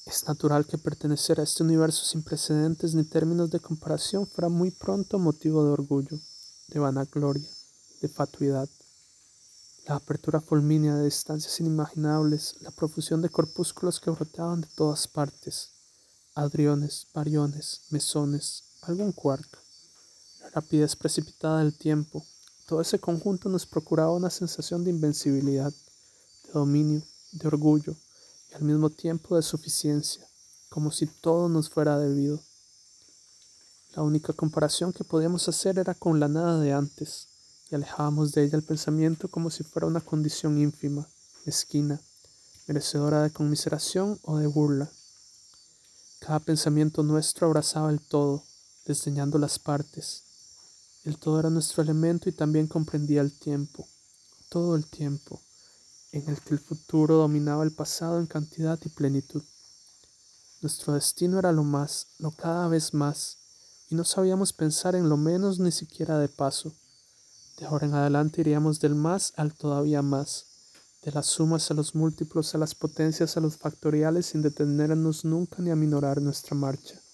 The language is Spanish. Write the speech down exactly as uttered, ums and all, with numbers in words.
Es natural que pertenecer a este universo sin precedentes ni términos de comparación fuera muy pronto motivo de orgullo, de vanagloria, de fatuidad. La apertura fulmínea de distancias inimaginables, la profusión de corpúsculos que brotaban de todas partes, hadriones, bariones, mesones, algún quark, la rapidez precipitada del tiempo, todo ese conjunto nos procuraba una sensación de invencibilidad, de dominio, de orgullo y al mismo tiempo de suficiencia, como si todo nos fuera debido. La única comparación que podíamos hacer era con la nada de antes, y alejábamos de ella el pensamiento como si fuera una condición ínfima, mezquina, merecedora de conmiseración o de burla. Cada pensamiento nuestro abrazaba el todo, desdeñando las partes. El todo era nuestro elemento y también comprendía el tiempo, todo el tiempo, en el que el futuro dominaba el pasado en cantidad y plenitud. Nuestro destino era lo más, lo cada vez más, y no sabíamos pensar en lo menos ni siquiera de paso. De ahora en adelante iríamos del más al todavía más, de las sumas a los múltiplos, a las potencias, a los factoriales, sin detenernos nunca ni aminorar nuestra marcha.